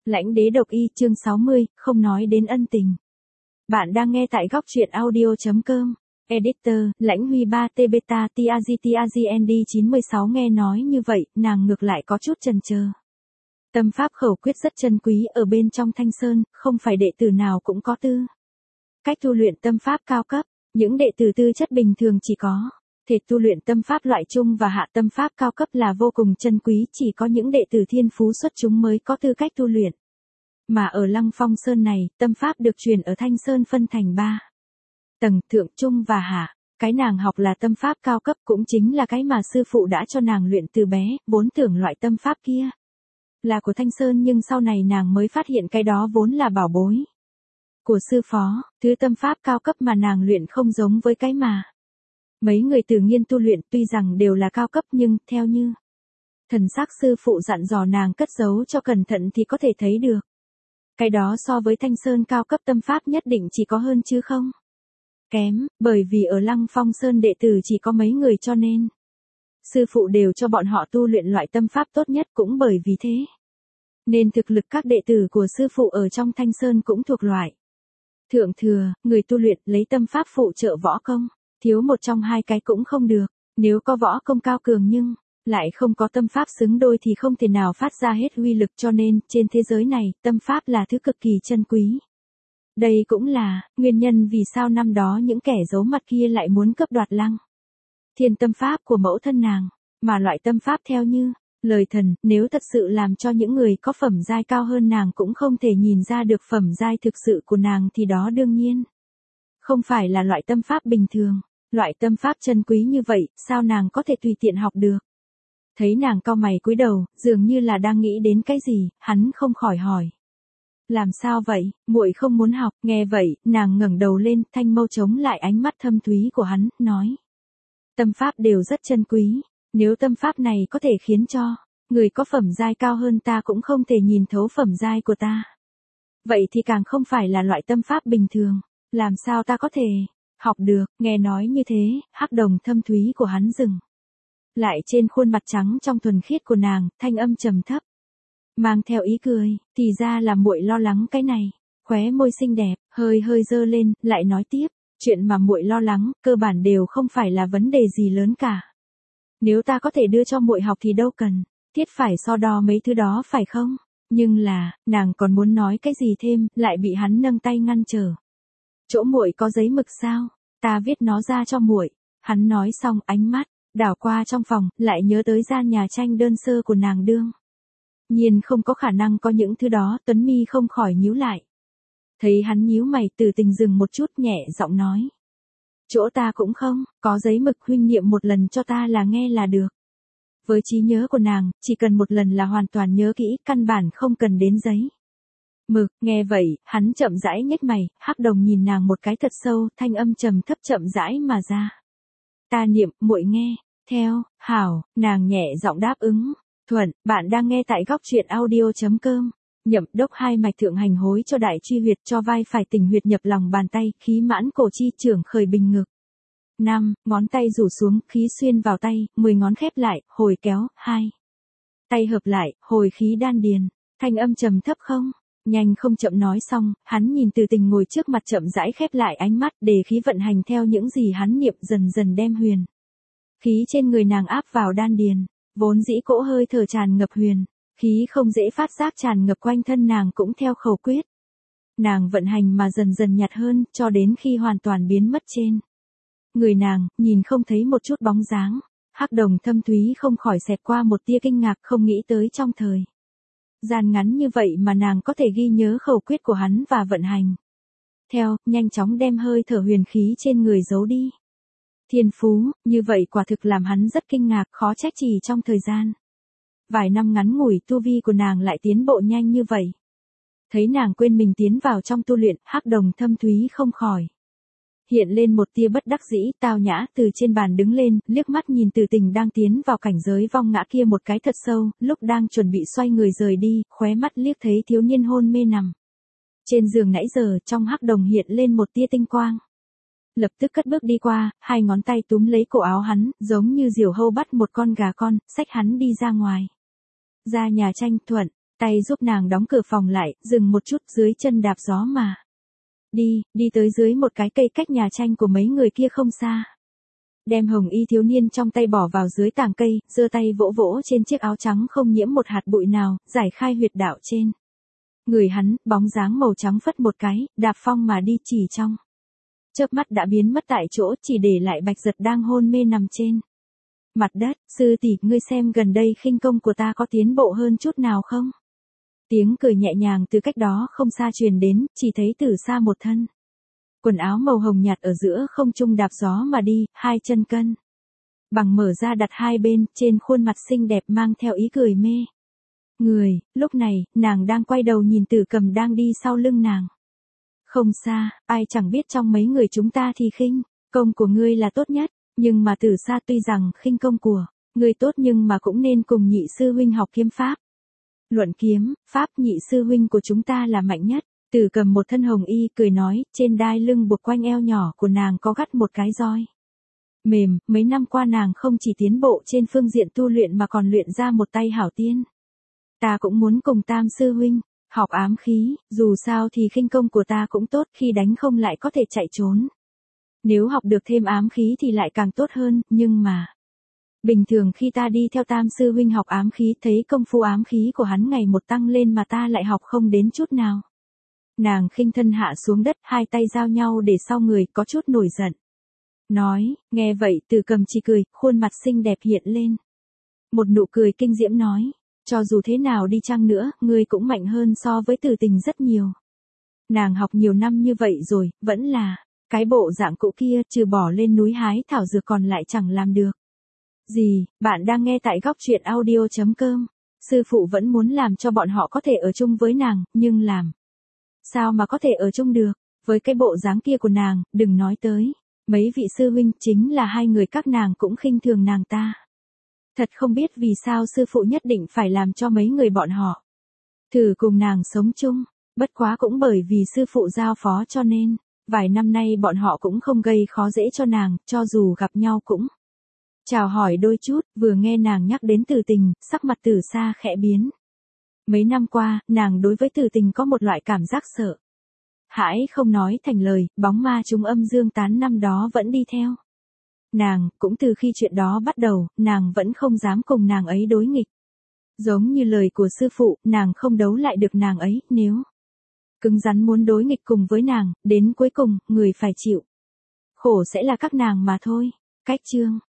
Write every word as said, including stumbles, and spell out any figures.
Lãnh đế độc y chương sáu mươi, không nói đến ân tình. Bạn đang nghe tại góc truyện audio.com. Editor, Lãnh Huy ba T Beta T A G T A G N D chín mươi sáu nghe nói như vậy, nàng ngược lại có chút chần chờ. Tâm pháp khẩu quyết rất chân quý ở bên trong Thanh Sơn, không phải đệ tử nào cũng có tư cách tu luyện tâm pháp cao cấp, những đệ tử tư chất bình thường chỉ có thể tu luyện tâm pháp loại trung và hạ tâm pháp cao cấp là vô cùng chân quý, chỉ có những đệ tử thiên phú xuất chúng mới có tư cách tu luyện. Mà ở Lăng Phong Sơn này, tâm pháp được truyền ở Thanh Sơn phân thành ba tầng, thượng, trung và hạ. Cái nàng học là tâm pháp cao cấp cũng chính là cái mà sư phụ đã cho nàng luyện từ bé, vốn tưởng loại tâm pháp kia là của Thanh Sơn nhưng sau này nàng mới phát hiện cái đó vốn là bảo bối của sư phó, thứ tâm pháp cao cấp mà nàng luyện không giống với cái mà mấy người tự nhiên tu luyện, tuy rằng đều là cao cấp nhưng, theo như thần sắc sư phụ dặn dò nàng cất giấu cho cẩn thận thì có thể thấy được. Cái đó so với Thanh Sơn cao cấp tâm pháp nhất định chỉ có hơn chứ không kém, bởi vì ở Lăng Phong Sơn đệ tử chỉ có mấy người cho nên sư phụ đều cho bọn họ tu luyện loại tâm pháp tốt nhất, cũng bởi vì thế nên thực lực các đệ tử của sư phụ ở trong Thanh Sơn cũng thuộc loại thượng thừa, người tu luyện lấy tâm pháp phụ trợ võ công, thiếu một trong hai cái cũng không được, nếu có võ công cao cường nhưng lại không có tâm pháp xứng đôi thì không thể nào phát ra hết uy lực, cho nên trên thế giới này, tâm pháp là thứ cực kỳ chân quý. Đây cũng là nguyên nhân vì sao năm đó những kẻ giấu mặt kia lại muốn cướp đoạt Lăng Thiên tâm pháp của mẫu thân nàng, mà loại tâm pháp theo như lời thần, nếu thật sự làm cho những người có phẩm giai cao hơn nàng cũng không thể nhìn ra được phẩm giai thực sự của nàng thì đó đương nhiên không phải là loại tâm pháp bình thường. Loại tâm pháp chân quý như vậy, sao nàng có thể tùy tiện học được? Thấy nàng cau mày cúi đầu, dường như là đang nghĩ đến cái gì, hắn không khỏi hỏi. Làm sao vậy, muội không muốn học? Nghe vậy, nàng ngẩng đầu lên, thanh mâu chống lại ánh mắt thâm thúy của hắn, nói. Tâm pháp đều rất chân quý, nếu tâm pháp này có thể khiến cho người có phẩm giai cao hơn ta cũng không thể nhìn thấu phẩm giai của ta, vậy thì càng không phải là loại tâm pháp bình thường, làm sao ta có thể học được? Nghe nói như thế, hắc đồng thâm thúy của hắn dừng lại trên khuôn mặt trắng trong thuần khiết của nàng, thanh âm trầm thấp mang theo ý cười, thì ra là muội lo lắng cái này. Khóe môi xinh đẹp hơi hơi dơ lên, lại nói tiếp, chuyện mà muội lo lắng cơ bản đều không phải là vấn đề gì lớn cả. Nếu ta có thể đưa cho muội học thì đâu cần thiết phải so đo mấy thứ đó, phải không? Nhưng là, nàng còn muốn nói cái gì thêm, lại bị hắn nâng tay ngăn trở. Chỗ muội có giấy mực sao? Ta viết nó ra cho muội. Hắn nói xong, ánh mắt đảo qua trong phòng, lại nhớ tới gian nhà tranh đơn sơ của nàng đương nhiên không có khả năng có những thứ đó, Tuấn mi không khỏi nhíu lại. Thấy hắn nhíu mày, từ tình dừng một chút, nhẹ giọng nói. Chỗ ta cũng không có giấy mực, huynh niệm một lần cho ta là nghe là được. Với trí nhớ của nàng, chỉ cần một lần là hoàn toàn nhớ kỹ, căn bản không cần đến giấy mực. Nghe vậy, hắn chậm rãi nhếch mày, hắc đồng nhìn nàng một cái thật sâu, thanh âm trầm thấp chậm rãi mà ra. Ta niệm, muội nghe theo. Hảo, nàng nhẹ giọng đáp ứng. Thuận, bạn đang nghe tại góc truyện audio.com. Nhậm đốc hai mạch thượng hành hối cho đại truy huyệt, cho vai phải tỉnh huyệt nhập lòng bàn tay, khí mãn cổ chi trưởng khởi bình ngực. năm. Ngón tay rủ xuống, khí xuyên vào tay, mười ngón khép lại, hồi kéo, hai. Tay hợp lại, hồi khí đan điền. Thanh âm trầm thấp không nhanh không chậm nói xong, hắn nhìn từ tình ngồi trước mặt chậm rãi khép lại ánh mắt, để khí vận hành theo những gì hắn niệm, dần dần đem huyền khí trên người nàng áp vào đan điền. Vốn dĩ cỗ hơi thở tràn ngập huyền khí không dễ phát giác tràn ngập quanh thân nàng cũng theo khẩu quyết nàng vận hành mà dần dần nhạt hơn, cho đến khi hoàn toàn biến mất trên người nàng, nhìn không thấy một chút bóng dáng. Hắc đồng thâm thúy không khỏi xẹt qua một tia kinh ngạc, không nghĩ tới trong thời gian ngắn như vậy mà nàng có thể ghi nhớ khẩu quyết của hắn và vận hành theo, nhanh chóng đem hơi thở huyền khí trên người giấu đi. Thiên phú, như vậy quả thực làm hắn rất kinh ngạc, khó trách chỉ trong thời gian vài năm ngắn ngủi tu vi của nàng lại tiến bộ nhanh như vậy. Thấy nàng quên mình tiến vào trong tu luyện, hắc đồng thâm thúy không khỏi hiện lên một tia bất đắc dĩ, tao nhã từ trên bàn đứng lên, liếc mắt nhìn từ tình đang tiến vào cảnh giới vong ngã kia một cái thật sâu, lúc đang chuẩn bị xoay người rời đi, khóe mắt liếc thấy thiếu niên hôn mê nằm trên giường nãy giờ, trong hắc đồng hiện lên một tia tinh quang. Lập tức cất bước đi qua, hai ngón tay túm lấy cổ áo hắn, giống như diều hâu bắt một con gà con, xách hắn đi ra ngoài. Ra nhà tranh. Thuận, tay giúp nàng đóng cửa phòng lại, dừng một chút dưới chân đạp gió mà. Đi, đi tới dưới một cái cây cách nhà tranh của mấy người kia không xa. Đem hồng y thiếu niên trong tay bỏ vào dưới tàng cây, giơ tay vỗ vỗ trên chiếc áo trắng không nhiễm một hạt bụi nào, giải khai huyệt đạo trên. Người hắn, bóng dáng màu trắng phất một cái, đạp phong mà đi chỉ trong. Chớp mắt đã biến mất tại chỗ, chỉ để lại Bạch Giật đang hôn mê nằm trên mặt đất. Sư tỷ, ngươi xem gần đây khinh công của ta có tiến bộ hơn chút nào không? Tiếng cười nhẹ nhàng từ cách đó không xa truyền đến, chỉ thấy từ xa một thân quần áo màu hồng nhạt ở giữa không trung đạp gió mà đi, hai chân cân bằng mở ra đặt hai bên, trên khuôn mặt xinh đẹp mang theo ý cười mê người. Lúc này, nàng đang quay đầu nhìn Tử Cầm đang đi sau lưng nàng. Không xa, ai chẳng biết trong mấy người chúng ta thì khinh công của ngươi là tốt nhất, nhưng mà từ xa tuy rằng khinh công của ngươi tốt nhưng mà cũng nên cùng nhị sư huynh học kiếm pháp. Luận kiếm, pháp nhị sư huynh của chúng ta là mạnh nhất. Tử Cầm một thân hồng y cười nói, trên đai lưng buộc quanh eo nhỏ của nàng có gắt một cái roi mềm, mấy năm qua nàng không chỉ tiến bộ trên phương diện tu luyện mà còn luyện ra một tay hảo tiên. Ta cũng muốn cùng Tam sư huynh học ám khí, dù sao thì khinh công của ta cũng tốt, khi đánh không lại có thể chạy trốn. Nếu học được thêm ám khí thì lại càng tốt hơn, nhưng mà bình thường khi ta đi theo Tam sư huynh học ám khí, thấy công phu ám khí của hắn ngày một tăng lên mà ta lại học không đến chút nào. Nàng khinh thân hạ xuống đất, hai tay giao nhau để sau người, có chút nổi giận. Nói, nghe vậy Tử Cầm chỉ cười, khuôn mặt xinh đẹp hiện lên một nụ cười kinh diễm nói, cho dù thế nào đi chăng nữa, ngươi cũng mạnh hơn so với Tử Tình rất nhiều. Nàng học nhiều năm như vậy rồi, vẫn là cái bộ dạng cũ kia, trừ bỏ lên núi hái thảo dược còn lại chẳng làm được gì. Bạn đang nghe tại góc truyện audio chấm com. Sư phụ vẫn muốn làm cho bọn họ có thể ở chung với nàng, nhưng làm sao mà có thể ở chung được, với cái bộ dáng kia của nàng, đừng nói tới mấy vị sư huynh, chính là hai người các nàng cũng khinh thường nàng ta. Thật không biết vì sao sư phụ nhất định phải làm cho mấy người bọn họ thử cùng nàng sống chung, bất quá cũng bởi vì sư phụ giao phó cho nên, vài năm nay bọn họ cũng không gây khó dễ cho nàng, cho dù gặp nhau cũng chào hỏi đôi chút. Vừa nghe nàng nhắc đến Tử Tình, sắc mặt Tử Sa khẽ biến. Mấy năm qua, nàng đối với Tử Tình có một loại cảm giác sợ hãi không nói thành lời, bóng ma trùng âm dương tán năm đó vẫn đi theo nàng, cũng từ khi chuyện đó bắt đầu, nàng vẫn không dám cùng nàng ấy đối nghịch. Giống như lời của sư phụ, nàng không đấu lại được nàng ấy, nếu cứng rắn muốn đối nghịch cùng với nàng, đến cuối cùng, người phải chịu khổ sẽ là các nàng mà thôi. Cách chương